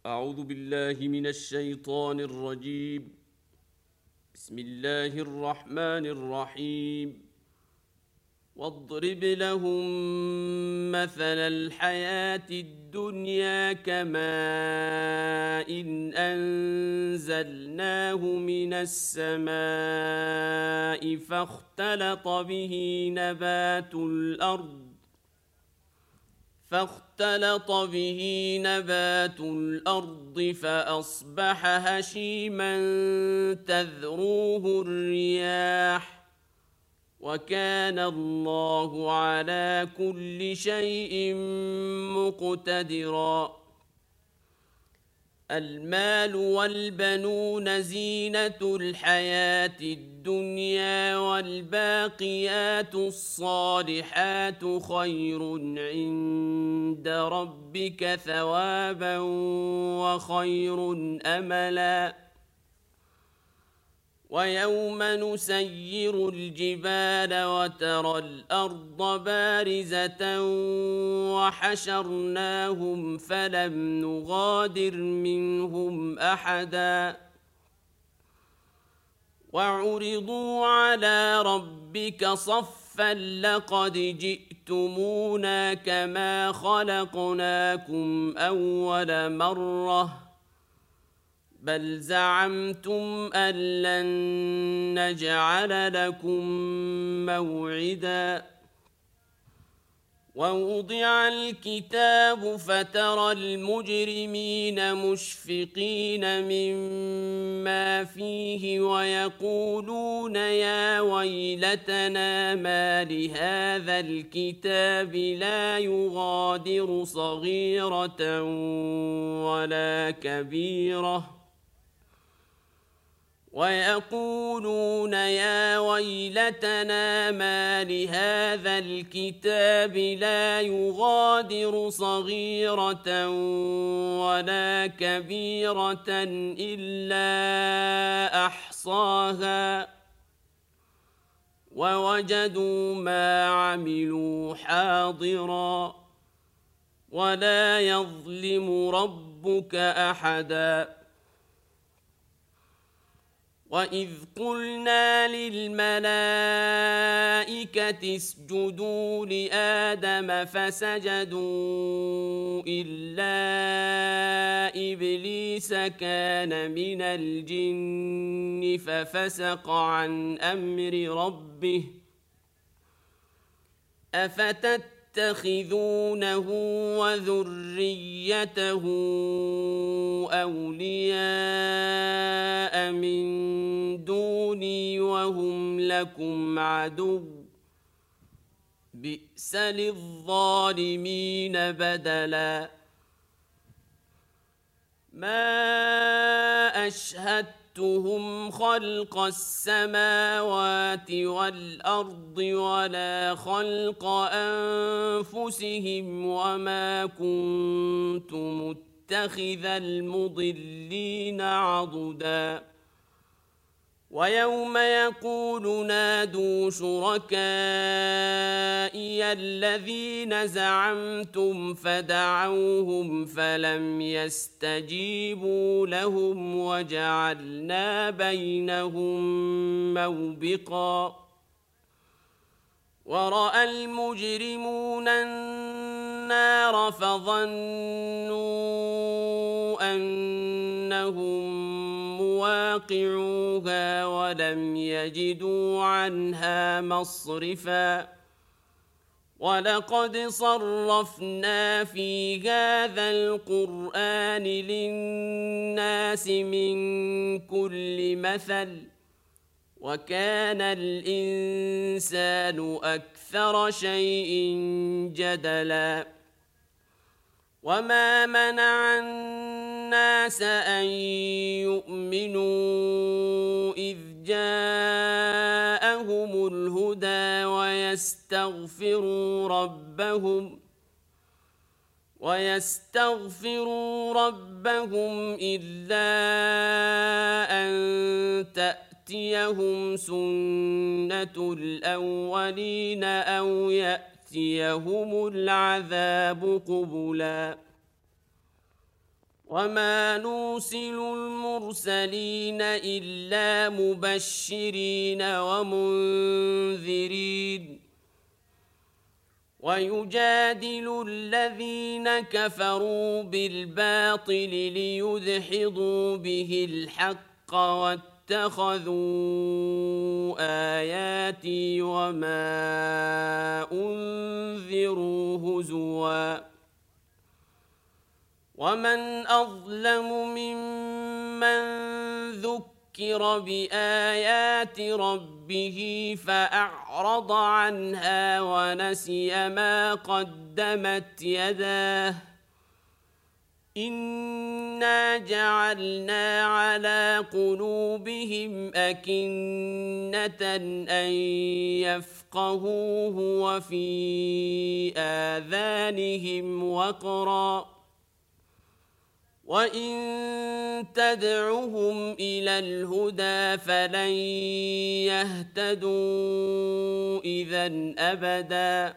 أعوذ بالله من الشيطان الرجيم. بسم الله الرحمن الرحيم. واضرب لهم مثل الحياة الدنيا كماء إن أنزلناه من السماء فاختلط به نبات الأرض فأصبح هشيما تذروه الرياح وكان الله على كل شيء مقتدرا. المال والبنون زينة الحياة الدنيا والباقيات الصالحات خير عند ربك ثوابا وخير أملا. ويوم نسير الجبال وترى الأرض بارزة وحشرناهم فلم نغادر منهم أحدا وعرضوا على ربك صفا لقد جئتمونا كما خلقناكم أول مرة بل زعمتم أن لن نجعل لكم موعدا. ووضع الكتاب فترى المجرمين مشفقين مما فيه ويقولون يا ويلتنا ما لهذا الكتاب لا يغادر صغيرة ولا كبيرة ويقولون يا ويلتنا ما لهذا الكتاب لا يغادر صغيرة ولا كبيرة إلا أحصاها ووجدوا ما عملوا حاضرا ولا يظلم ربك أحدا. وإذ قلنا للملائكة اسجدوا لآدم فسجدوا إلا إبليس كان من الجن ففسق عن أمر ربه أفتتخذونه وذريته أولياء من دوني وهم لكم عدو بئس للظالمين بدلا. ما أشهدتهم خلق السماوات والأرض ولا خلق أنفسهم وما كنت متخذ المضلين عضدا. ويوم يقول نادوا شركائي الذين زعمتم فدعوهم فلم يستجيبوا لهم وجعلنا بينهم موبقا. ورأى المجرمون النار فظنوا أنهم مواقعوها ولم يجدوا عنها مصرفا. ولقد صرفنا في هذا القرآن للناس من كل مثل وكان الإنسان أكثر شيء جدلا. وما منع الناس أن يؤمنوا إذ جاءهم الهدى ويستغفروا ربهم إلا أن تأتيهم سنة الأولين أو يأتيهم العذاب قبلا وما نرسل المرسلين إلا مبشرين ومنذرين ويجادل الذين كفروا بالباطل ليدحضوا به الحق واتخذوا آياتي وما أنذروا هزوا ومن أظلم ممن ذكر بآيات ربه فأعرض عنها ونسي ما قدمت يداه إنا جعلنا على قلوبهم أكنة أن يفقهوه وفي آذانهم وقرا وإن تدعهم إلى الهدى فلن يهتدوا إذا أبدا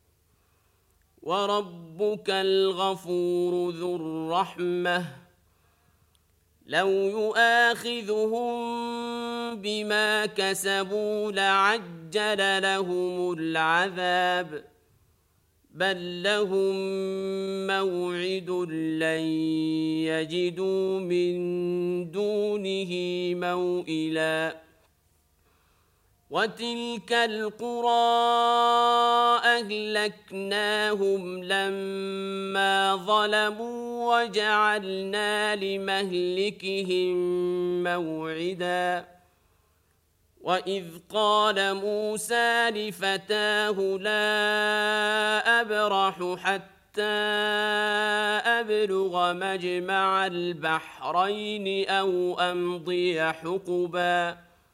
وربك الغفور ذو الرحمة لو يؤاخذهم بما كسبوا لعجل لهم العذاب بل لهم موعد لن يجدوا من دونه موئلا وتلك القرى أهلكناهم لما ظلموا وجعلنا لمهلكهم موعدا وإذ قال موسى لفتاه لا أبرح حتى أبلغ مجمع البحرين أو أمضي حقبا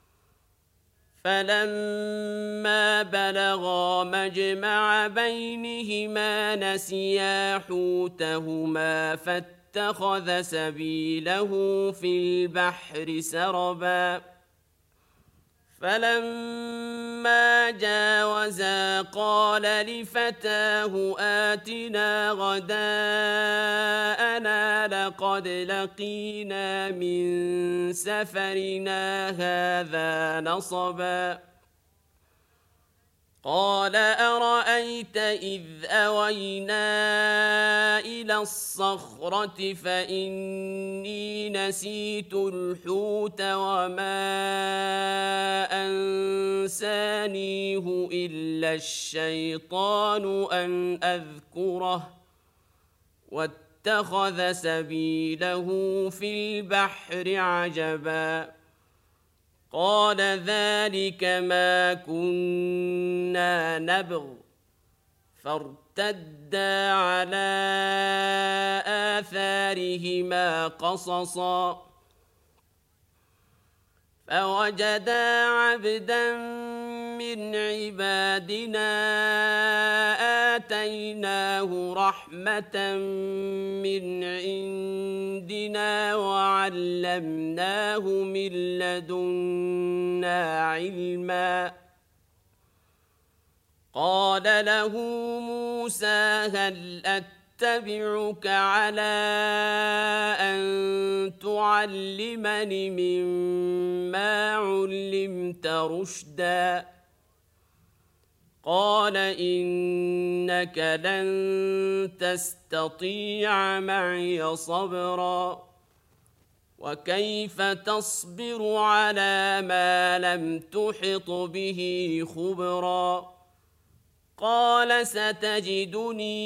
فلما بلغا مجمع بينهما نسيا حوتهما فاتخذ سبيله في البحر سربا فلما جاوزا قال لفتاه آتنا غداءنا لقد لقينا من سفرنا هذا نصبا قال أرأيت إذ أوينا إلى الصخرة فإني نسيت الحوت وما أنسانيه إلا الشيطان أن أذكره واتخذ سبيله في البحر عجبا قال ذلك ما كنا نبغ فارتدا على آثارهما قصصا فوجدا عبدا من عبادنا آتيناه رحمة من عندنا وعلمناه من لدنا علما قال له موسى هل أتبعك على أن تعلمني مما علمت رشدا قال إنك لن تستطيع معي صبرا وكيف تصبر على ما لم تحط به خبرا قال ستجدني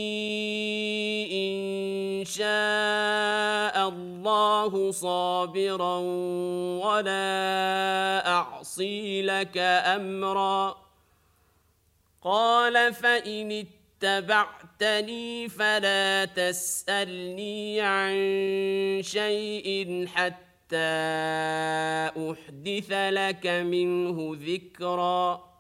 إن شاء الله صابرا ولا أعصي لك أمرا قال فإن اتبعتني فلا تسألني عن شيء حتى أحدث لك منه ذكرا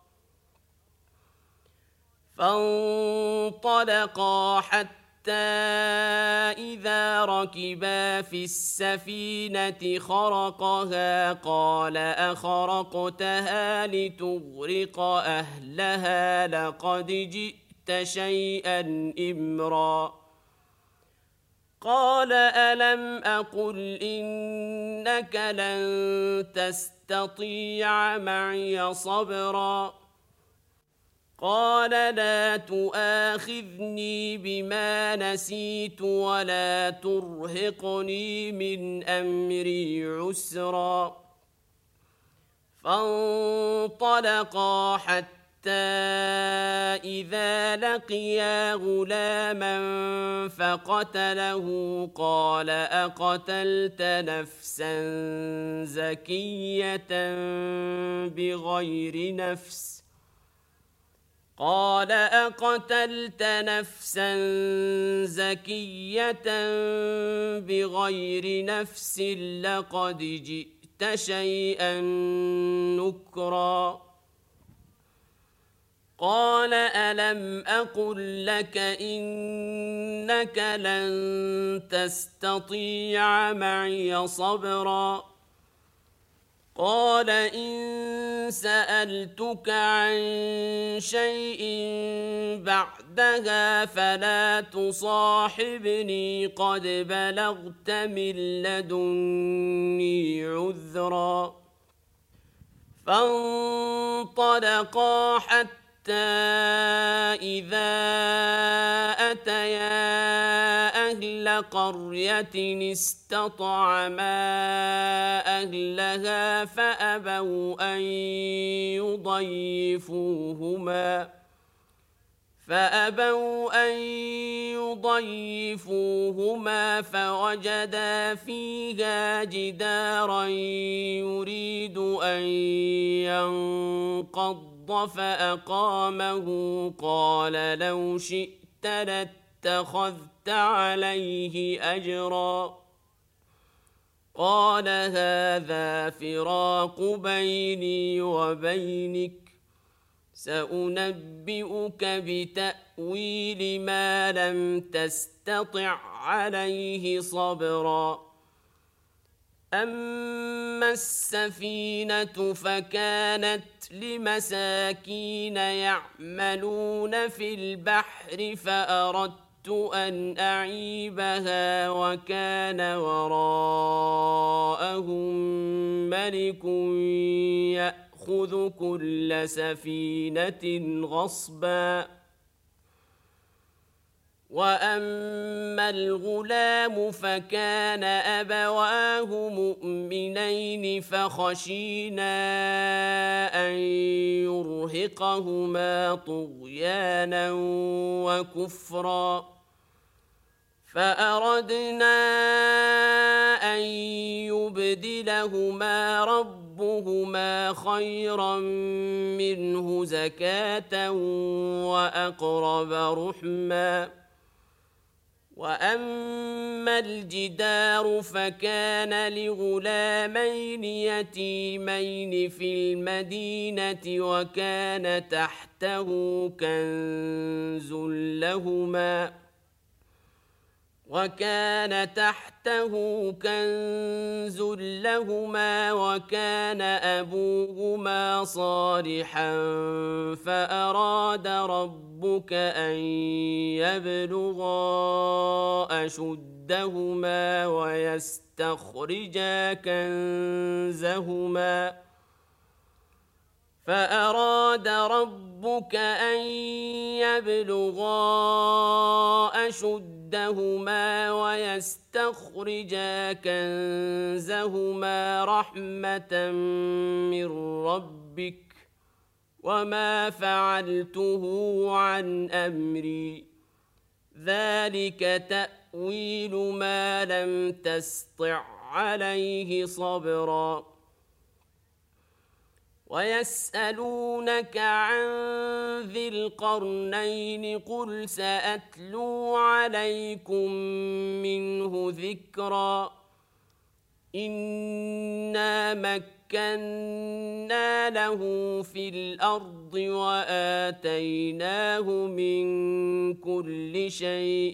فانطلقا حتى إذا ركبا في السفينة خرقها قال أخرقتها لتغرق أهلها لقد جئت شيئا إمرا قال ألم أقل إنك لن تستطيع معي صبرا قال لا تؤاخذني بما نسيت ولا ترهقني من أمري عسرا فانطلقا حتى إذا لقيا غلاما فقتله قال أقتلت نفسا زكية بغير نفس قال أقتلت نفسا زكية بغير نفس لقد جئت شيئا نكرا قال ألم أقل لك إنك لن تستطيع معي صبرا قال إن سألتك عن شيء بعدها فلا تصاحبني قد بلغت من لدني عذرا فانطلقا حتى إذا أتيا أهل قرية استطعما أهلها فأبوا أن يضيفوهما فوجدا فيها جدارا يريد أن ينقض فأقامه قال لو شئت لاتخذت عليه أجرا قال هذا فراق بيني وبينك سأنبئك بتأويل ما لم تستطع عليه صبرا أما السفينة فكانت لمساكين يعملون في البحر فأردت أن أعيبها وكان وراءهم ملك يأخذ كل سفينة غصبا وأما الغلام فكان أبواه مؤمنين فخشينا أن يرهقهما طغيانا وكفرا فأردنا أن يبدلهما ربهما خيرا منه زكاة وأقرب رحما وأما الجدار فكان لغلامين يتيمين في المدينة وكان تحته كنز لهما وكان أبوهما صالحا فأراد ربك أن يبلغا أشدهما ويستخرجا كنزهما رحمة من ربك وما فعلته عن أمري ذلك تأويل ما لم تسطع عليه صبرا ويسألونك عن ذي القرنين قل سأتلو عليكم منه ذكرا إنا مكنا له في الأرض وآتيناه من كل شيء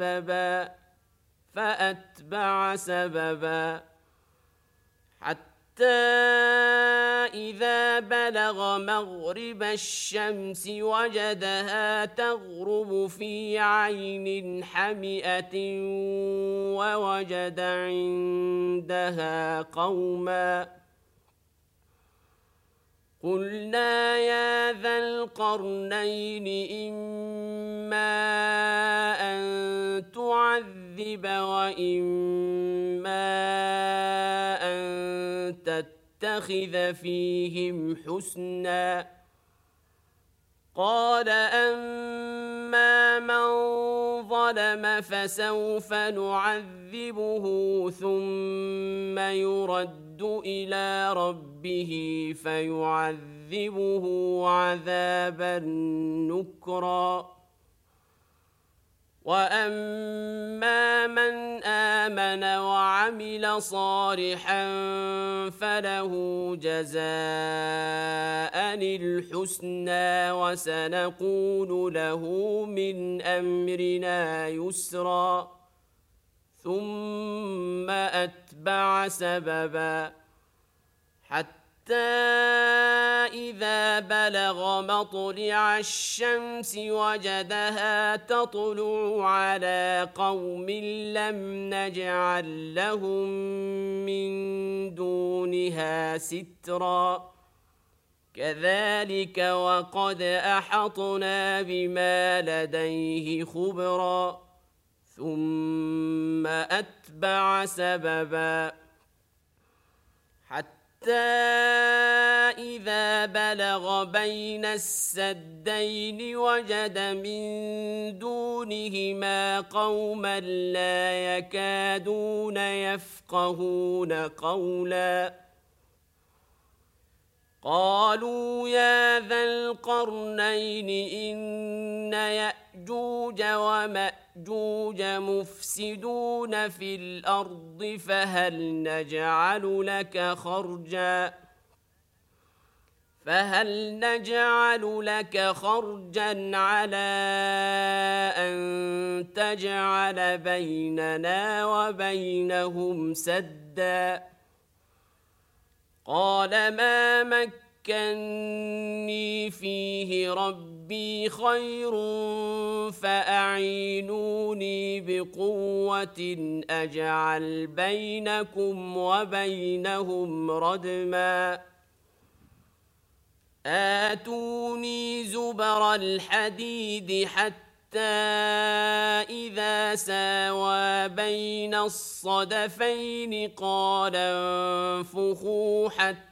سببا فأتبع سببا حتى إذا بلغ مغرب الشمس وجدها تغرب في عين حمئة ووجد عندها قوما قلنا يا ذا القرنين إما أن تعذب وإما أن تتخذ فيهم حسنا قال أما من ظلم فسوف نعذبه ثم يرد إلى ربه فيعذبه عذابا نكرا وأما من آمن وعمل صالحا فله جزاء الحسنى وسنقول له من أمرنا يسرا ثم أتبع سببا حتى إذا بلغ مطلع الشمس وجدها تطلع على قوم لم نجعل لهم من دونها سترا كذلك وقد أحطنا بما لديه خبرا ثم أتبع سببا حتى إذا بلغ بين السدين وجد من دونهما قوما لا يكادون يفقهون قولا قالوا يا ذا القرنين إن يأجوج ومأجوج مفسدون في الأرض فهل نجعل لك خرجا على أن تجعل بيننا وبينهم سدا قال ما مكني فيه ربي خير فأعينوني بقوة أجعل بينكم وبينهم ردما آتوني زبر الحديد حتى إذا ساوى بين الصدفين قال انفخوا حتى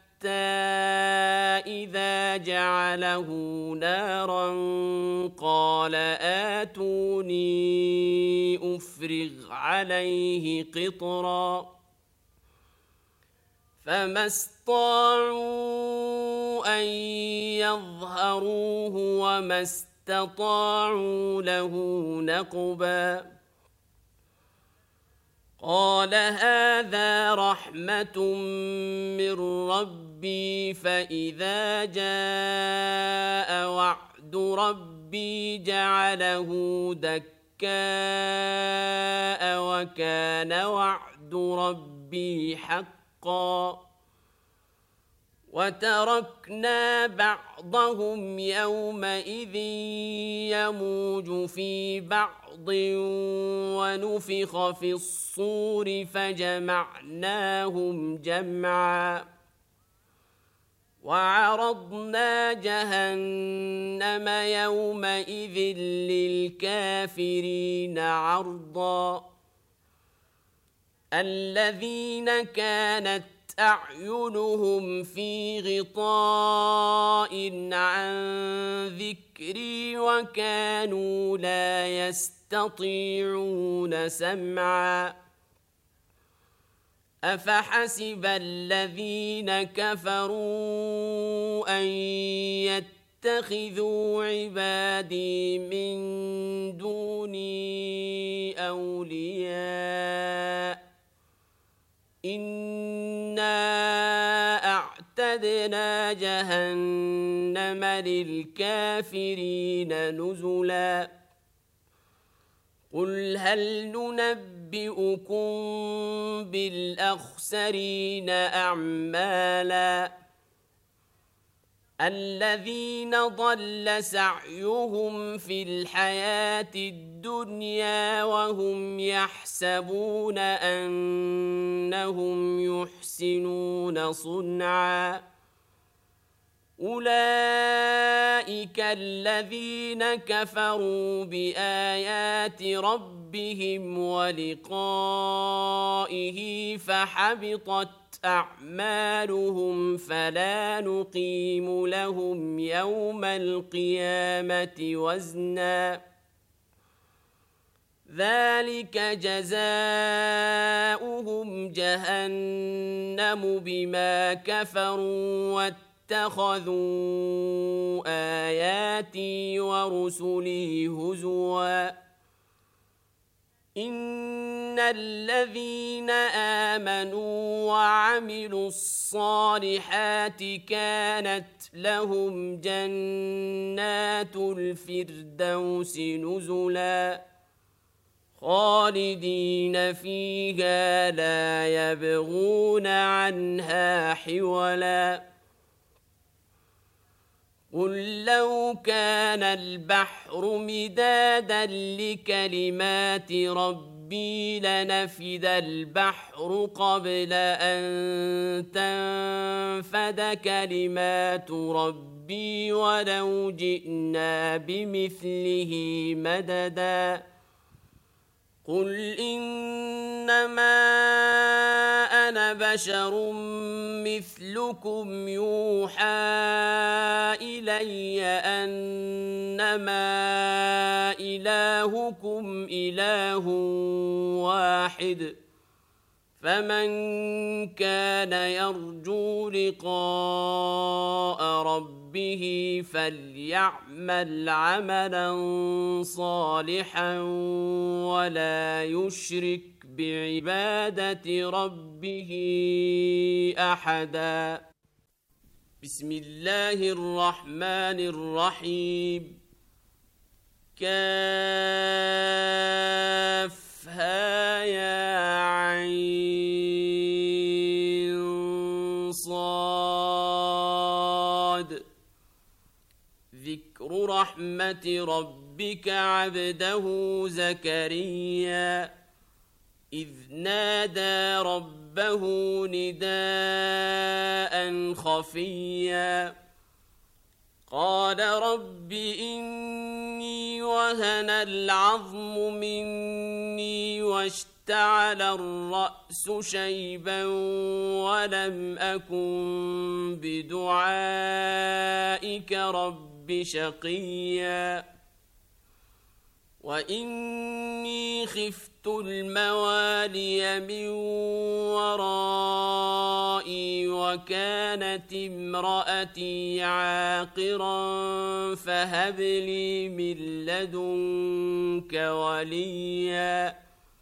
إذا جعله نارا قال آتوني أفرغ عليه قطرا فما استطاعوا أن يظهروه وما استطاعوا له نقبا قال هذا رحمة من ربي فإذا جاء وعد ربي جعله دكاء وكان وعد ربي حقا وتركنا بعضهم يومئذ يموج في بعض ونفخ في الصور فجمعناهم جمعا وعرضنا جهنم يومئذ للكافرين عرضا الذين كانت أعينهم في غطاء عن ذكري وكانوا لا يستطيعون سمعا أفحسب الذين كفروا أن يتخذوا عبادي من دوني أولياء إنا أعتدنا جهنم للكافرين نزلا قل هل ننبئكم أنبئكم بالأخسرين أعمالا الذين ضل سعيهم في الحياة الدنيا وهم يحسبون أنهم يحسنون صنعا أولئك الذين كفروا بآيات ربهم ولقائه فحبطت أعمالهم فلا نقيم لهم يوم القيامة وزنا ذلك جزاؤهم جهنم بما كفروا واتخذوا آياتي ورسلي هزوا إن الذين آمنوا وعملوا الصالحات كانت لهم جنات الفردوس نزلا خالدين فيها لا يبغون عنها حولا قل لو كان البحر مدادا لكلمات ربي لنفد البحر قبل أن تنفد كلمات ربي ولو جئنا بمثله مددا قل إنما أنا بشر مثلكم يوحى إلي أنما إلهكم إله واحد فمن كان يرجو لقاء ربه فليعمل عملا صالحا ولا يشرك بعبادة ربه أحدا بسم الله الرحمن الرحيم كافها يا عين صاد ذكر رحمة ربك عبده زكريا إذ نادى ربه نداء خفيا قال رب إني وهن العظم مني واشتعل الرأس شيبا ولم أكن بدعائك رب شقيا وإني خفت الموالي من ورائي وكانت امرأتي عاقرا فهب لي من لدنك وليا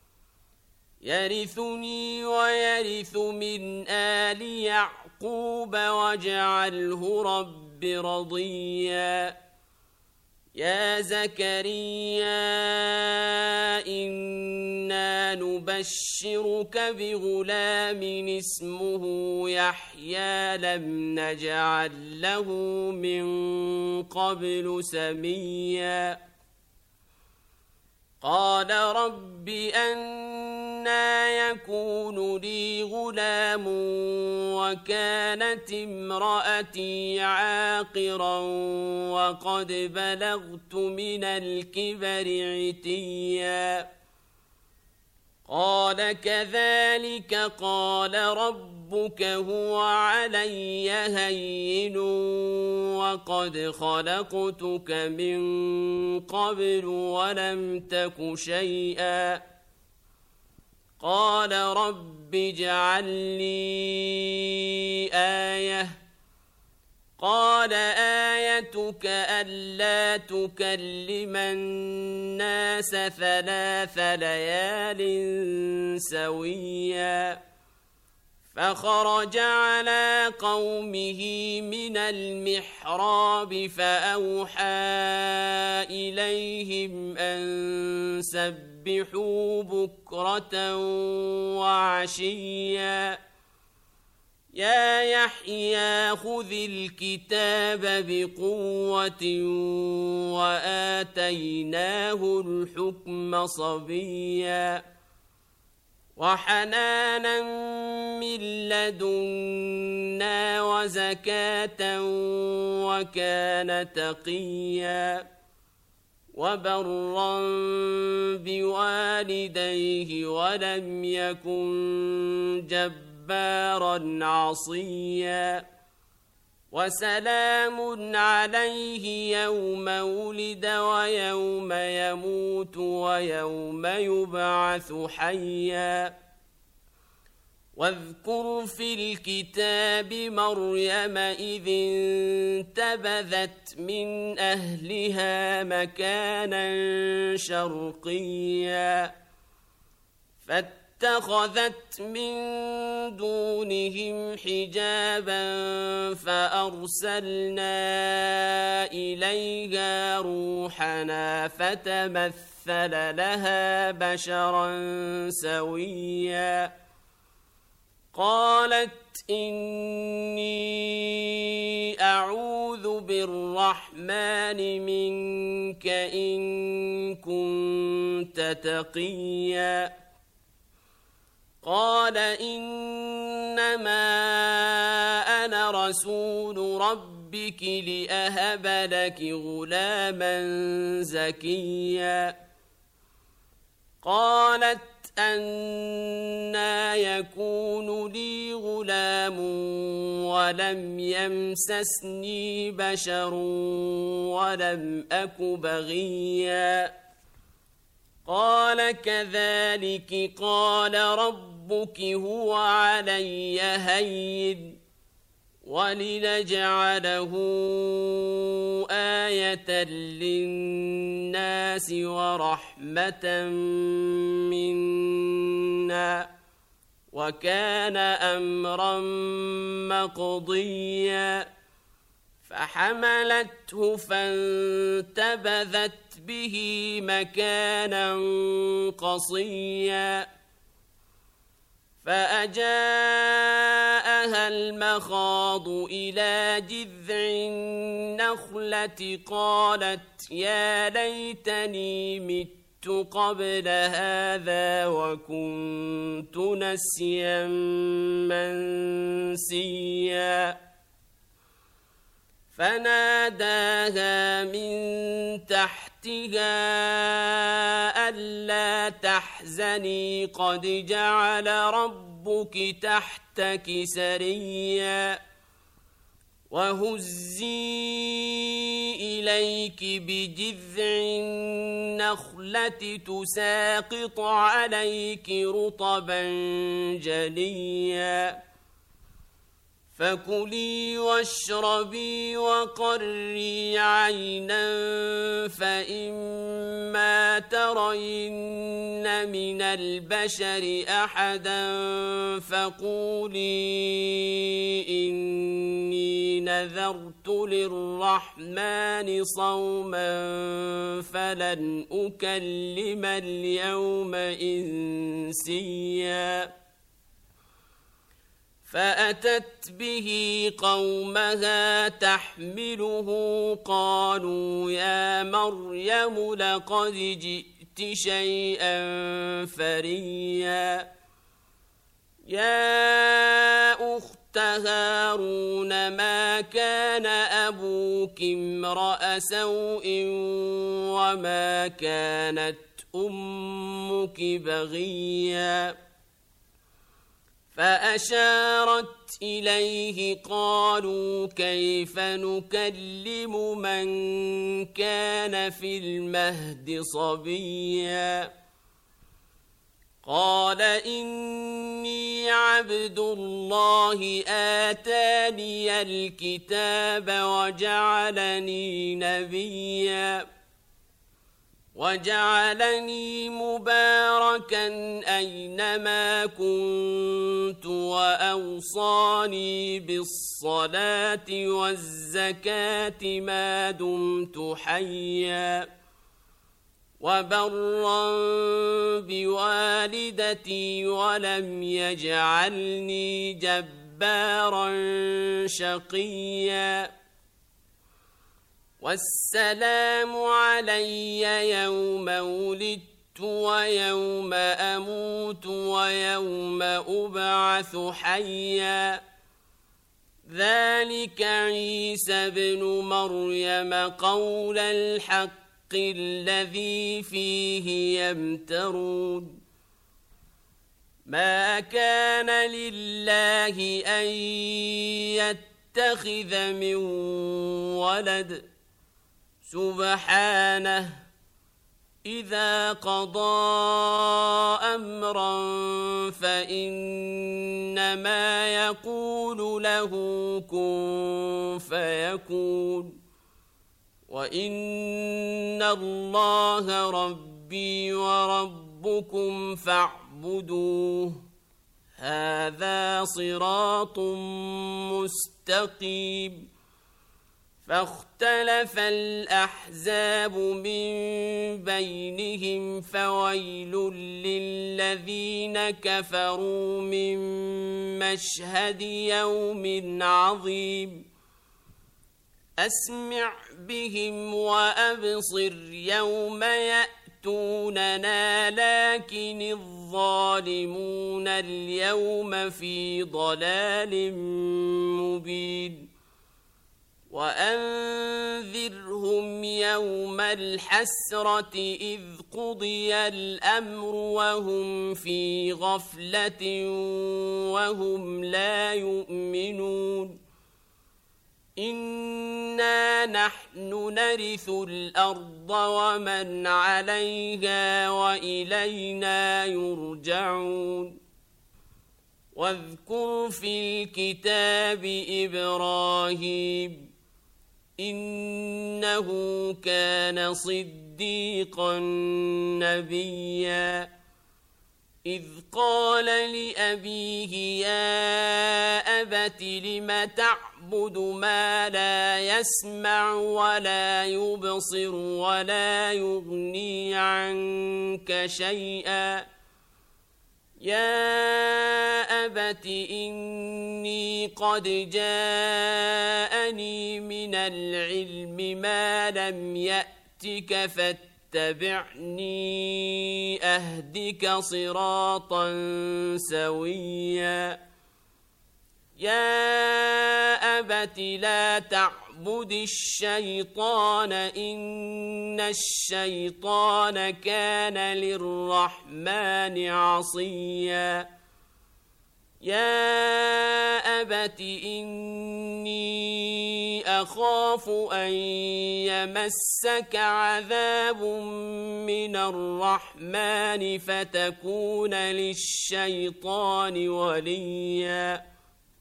يرثني ويرث من آل يعقوب واجعله رب رضيا يا زكريا إنا نبشرك بغلام اسمه يحيى لم نجعل له من قبل سميا قال رب أنى يكون لي غلام وكانت امرأتي عاقرا وقد بلغت من الكبر عتيا قال كذلك قال ربك هو علي هين وقد خلقتك من قبل ولم تك شيئا قال رب اجعل لي آية قال آيتك ألا تكلم الناس 3 ليال سويا فخرج على قومه من المحراب فأوحى إليهم أن سبحوا فسبحوا بكرة وعشيا يا يحيى خذ الكتاب بقوة وآتيناه الحكم صبيا وحنانا من لدنا وزكاة وكان تقيا وبرا بوالديه ولم يكن جبارا عصيا وسلام عليه يوم ولد ويوم يموت ويوم يبعث حيا واذكر في الكتاب مريم إذ انتبذت من أهلها مكانا شرقيا فاتخذت من دونهم حجابا فأرسلنا إليها روحنا فتمثل لها بشرا سويا قالت إني أعوذ بالرحمن منك إن كنت تقيا قال إنما أنا رسول ربك لأهب لك غلاما زكيا قالت أنى يكون لي غلام ولم يمسسني بشر ولم أك بغيا قال كذلك قال ربك هو علي هين ولنجعله آية للناس ورحمة منا وكان أمرا مقضيا فحملته فانتبذت به مكانا قصيا فأجاءها المخاض إلى جذع النخلة قالت يا ليتني مت قبل هذا وكنت نسيا منسيا فناداها من تحتها ألا تحزني قد جعل ربك تحتك سريا وهزي إليك بجذع النخلة تساقط عليك رطبا جنيا فكلي واشربي وقري عينا فإما ترين من البشر أحدا فقولي إني نذرت للرحمن صوما فلن أكلم اليوم إنسيا فأتت به قومها تحمله قالوا يا مريم لقد جئت شيئا فريا يا أخت هارون ما كان أبوك امرأ سوء وما كانت أمك بغيا فأشارت إليه قالوا كيف نكلم من كان في المهد صبيا قال إني عبد الله آتاني الكتاب وجعلني نبيا وجعلني مباركا أينما كنت وأوصاني بالصلاة والزكاة ما دمت حيا وبرا بوالدتي ولم يجعلني جبارا شقيا والسلام علي يوم ولدت ويوم أموت ويوم أبعث حيا ذلك عيسى بن مريم قول الحق الذي فيه يمترون ما كان لله أن يتخذ من ولد سبحانه إذا قضى أمرا فإنما يقول له كن فيكون وإن الله ربي وربكم فاعبدوه هذا صراط مستقيم فاختلف الأحزاب من بينهم فويل للذين كفروا من مشهد يوم عظيم أسمع بهم وأبصر يوم يأتوننا لكن الظالمون اليوم في ضلال مبين وأنذرهم يوم الحسرة إذ قضي الأمر وهم في غفلة وهم لا يؤمنون إنا نحن نرث الأرض ومن عليها وإلينا يرجعون واذكر في الكتاب إبراهيم إنه كان صديقا نبيا إذ قال لأبيه يا أبت لم تعبد ما لا يسمع ولا يبصر ولا يغني عنك شيئا يا أبت إني قد جاءني من العلم ما لم يأتك فاتبعني أهدك صراطا سويا يا أبت لا تعبد الشيطان إن الشيطان كان للرحمن عصيا يا أبت إني أخاف أن يمسك عذاب من الرحمن فتكون للشيطان وليا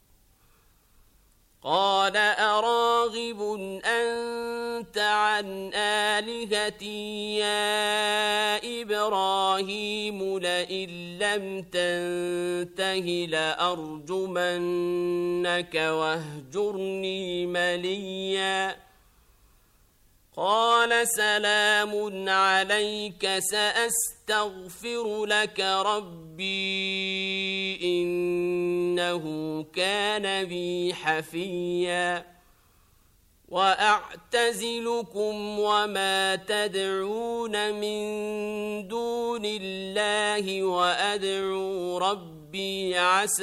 قال أراغب أنت عن آلهتي يا إبراهيم لئن لم تنته لأرجمنك واهجرني مليا قال سلام عليك سأستغفر لك ربي إنه كان بي حفيا وأعتزلكم وما تدعون من دون الله وأدعو ربي عسى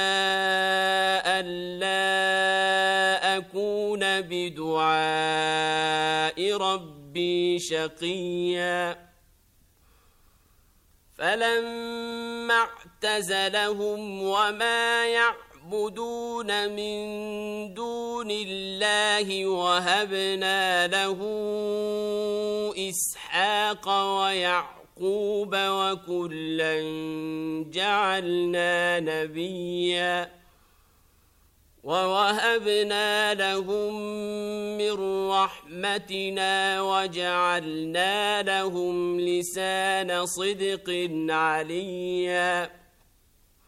ألا أكون بدعاء ربي شقيا فلما اعتزلهم وما يعبدون من دون الله وهبنا له إسحاق ويعقوب وكلا جعلنا نبيا ووهبنا لهم من رحمتنا وجعلنا لهم لسان صدق عليا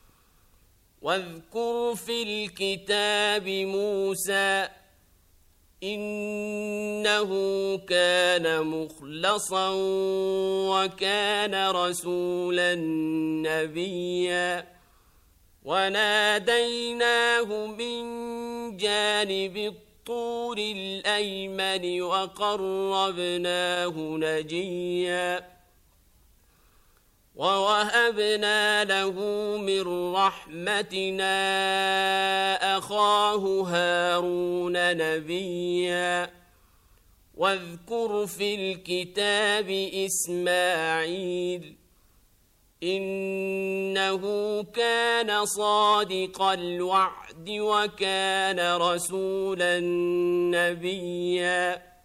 واذكر في الكتاب موسى إنه كان مخلصا وكان رسولا نبيا وناديناه من جانب الطور الأيمن وقربناه نجيا ووهبنا له من رحمتنا أخاه هارون نبيا واذكر في الكتاب إسماعيل إنه كان صادق الوعد وكان رسولا نبيا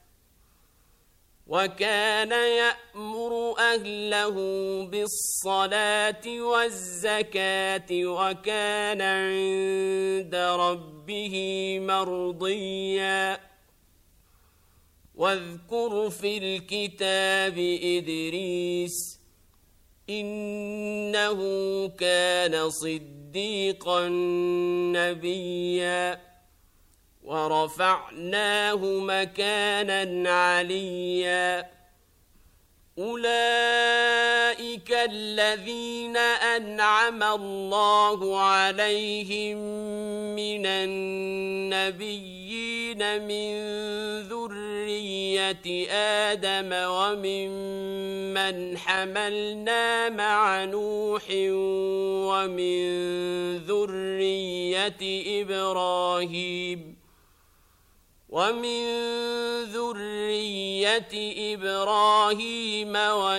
وكان يأمر أهله بالصلاة والزكاة وكان عند ربه مرضيا واذكر في الكتاب إدريس إنه كان صديقا نبيا ورفعناه مكانا عليا أولئك الذين أنعم الله عليهم من النبيين من ذرية آدم وممن حملنا مع نوح ومن ذرية إبراهيم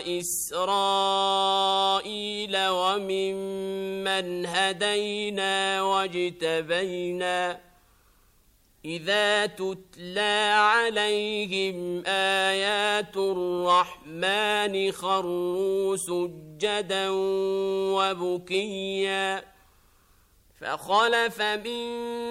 وإسرائيل وممن هدينا واجتبينا إذا تتلى عليهم آيات الرحمن خروا سجدا وبكيا فخلف من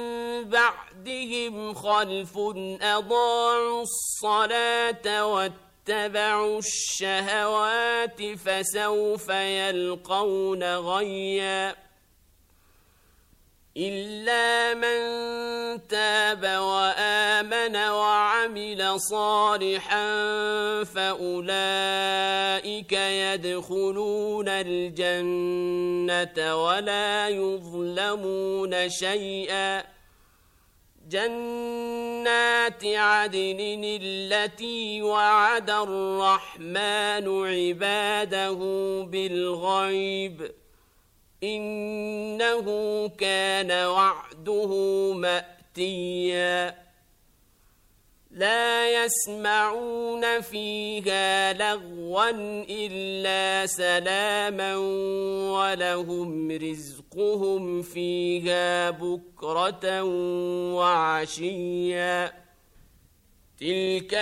بعدهم خلف أضاعوا الصلاة واتبعوا الشهوات فسوف يلقون غيا إلا من تاب وآمن وعمل صالحا فأولئك يدخلون الجنة ولا يظلمون شيئا جنات عدن التي وعد الرحمن عباده بالغيب إنه كان وعده مأتيا لا يسمعون فيها لغوا إلا سلاما ولهم رزقهم فيها بكرة وعشيا تلك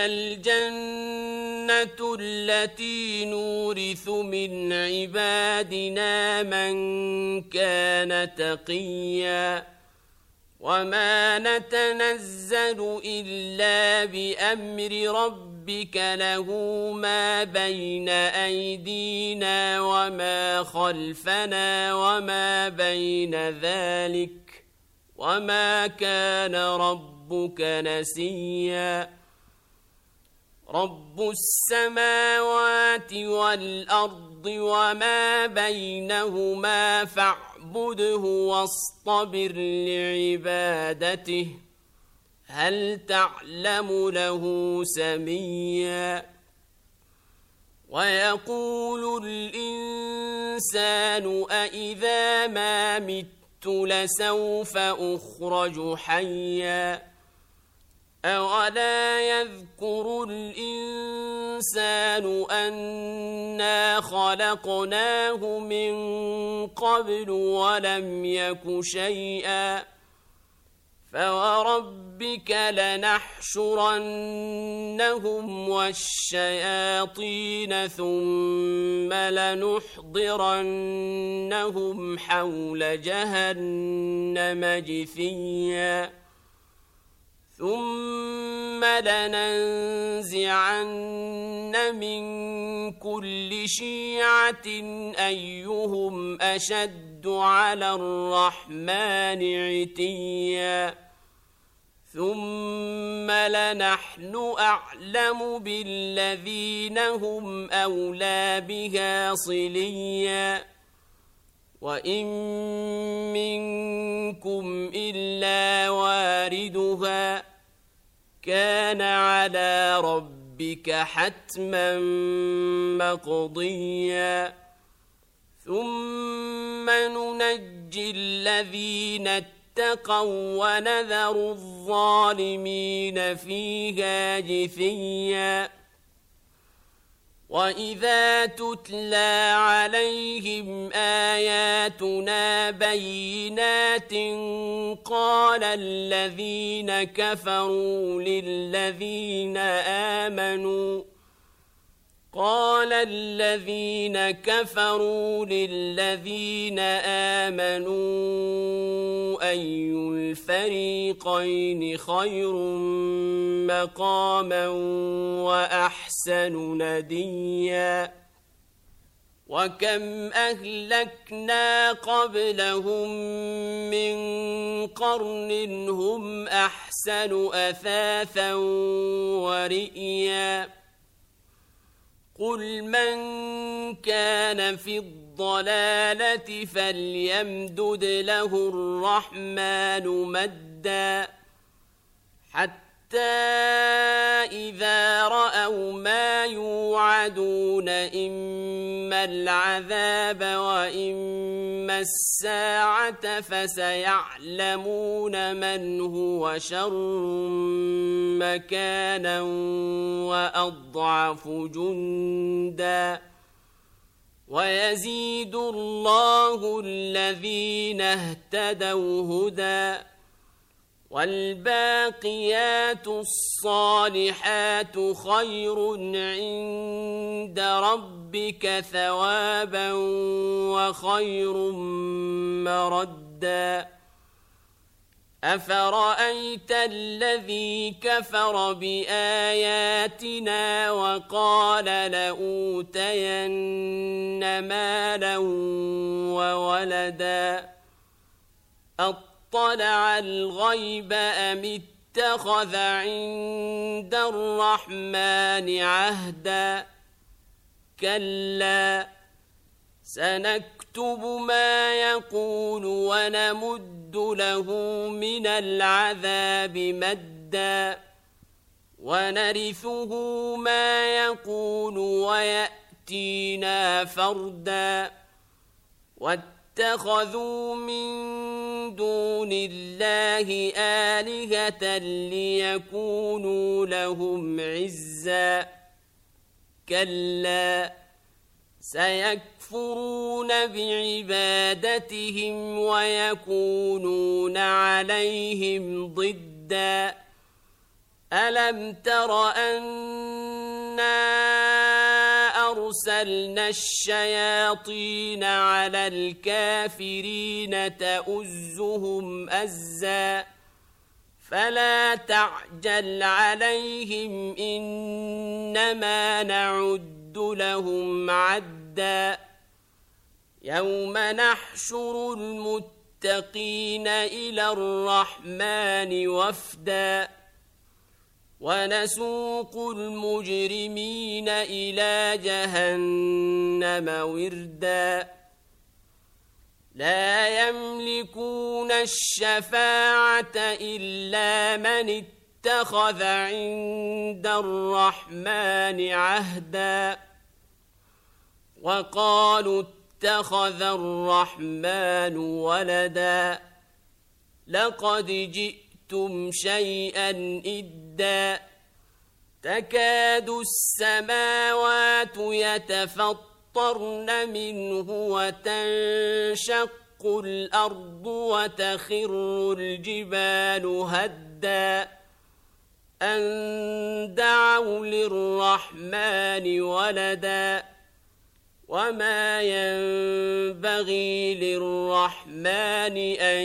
الجنة التي نورث من عبادنا من كان تقيا وما نتنزل إلا بأمر ربك له ما بين أيدينا وما خلفنا وما بين ذلك وما كان ربك نسيا رب السماوات والأرض وما بينهما فاعبده واصطبر لعبادته هل تعلم له سميا ويقول الإنسان أإذا ما مت لسوف أخرج حيا أولا يذكر الإنسان أنا خلقناه من قبل ولم يك شيئا فوربك لنحشرنهم والشياطين ثم لنحضرنهم حول جهنم جثيا ثم لننزعن من كل شيعة أيهم أشد على الرحمن عتيا ثم لنحن أعلم بالذين هم أولى بها صليا وإن منكم إلا واردها كان على ربك حتما مقضيا ثم ننجي الذين اتقوا ونذر الظالمين فيها جثيا وإذا تتلى عليهم آياتنا بينات قال الذين كفروا للذين آمنوا أي الفريقين خير مقاما وأحسن نديا وكم أهلكنا قبلهم من قرن هم أحسن أثاثا ورئيا قل من كان في الضلالة فليمدد له الرحمن مدا حتى إذا رأوا ما يوعدون إما العذاب وإما الساعة فسيعلمون من هو شر مكانا وأضعف جندا ويزيد الله الذين اهتدوا هدى والباقيات الصالحات خير عند ربك ثوابا وخير مردا أفرأيت الذي كفر بآياتنا وقال لأوتين مالا وولدا أطلع الغيب أم اتخذ عند الرحمن عهدا كلا سنكتب ما يقول ونمد له من العذاب مدا ونرثه ما يقول ويأتينا فردا واتخذوا من دون الله آلهة ليكونوا لهم عزا كلا سيكفرون بعبادتهم ويكونون عليهم ضدا ألم تر أنا أرسلنا الشياطين على الكافرين تؤزهم أزا فلا تعجل عليهم إنما نعد لهم عدا يوم نحشر المتقين إلى الرحمن وفدا ونسوق المجرمين إلى جهنم وردا لا يملكون الشفاعة إلا من اتخذ عند الرحمن عهدا وقالوا اتخذ الرحمن ولدا لقد جئتم شيئا إدا تكاد السماوات يتفطرن منه وتنشق الأرض وتخر الجبال هدا أن دعوا للرحمن ولدا وما ينبغي للرحمن أن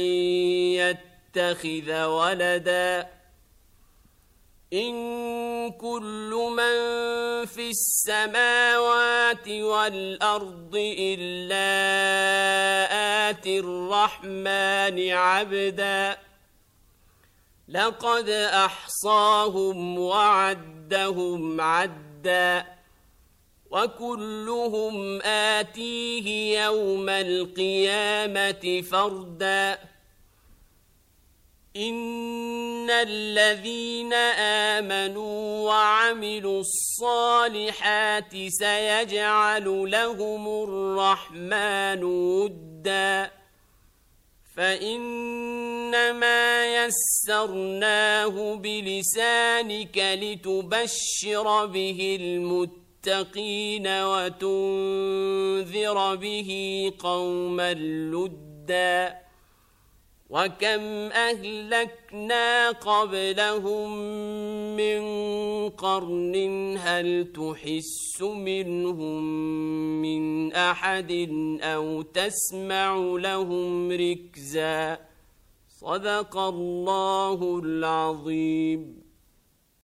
يتخذ ولدا إن كل من في السماوات والأرض إلا آتي الرحمن عبدا لقد أحصاهم وعدهم عدا وكلهم آتيه يوم القيامة فردا إن الذين آمنوا وعملوا الصالحات سيجعل لهم الرحمن ودا فإنما يسرناه بلسانك لتبشر به المتقين وتنذر به قوما لدا وكم أهلكنا قبلهم من قرن هل تحس منهم من أحد أو تسمع لهم ركزا صدق الله العظيم.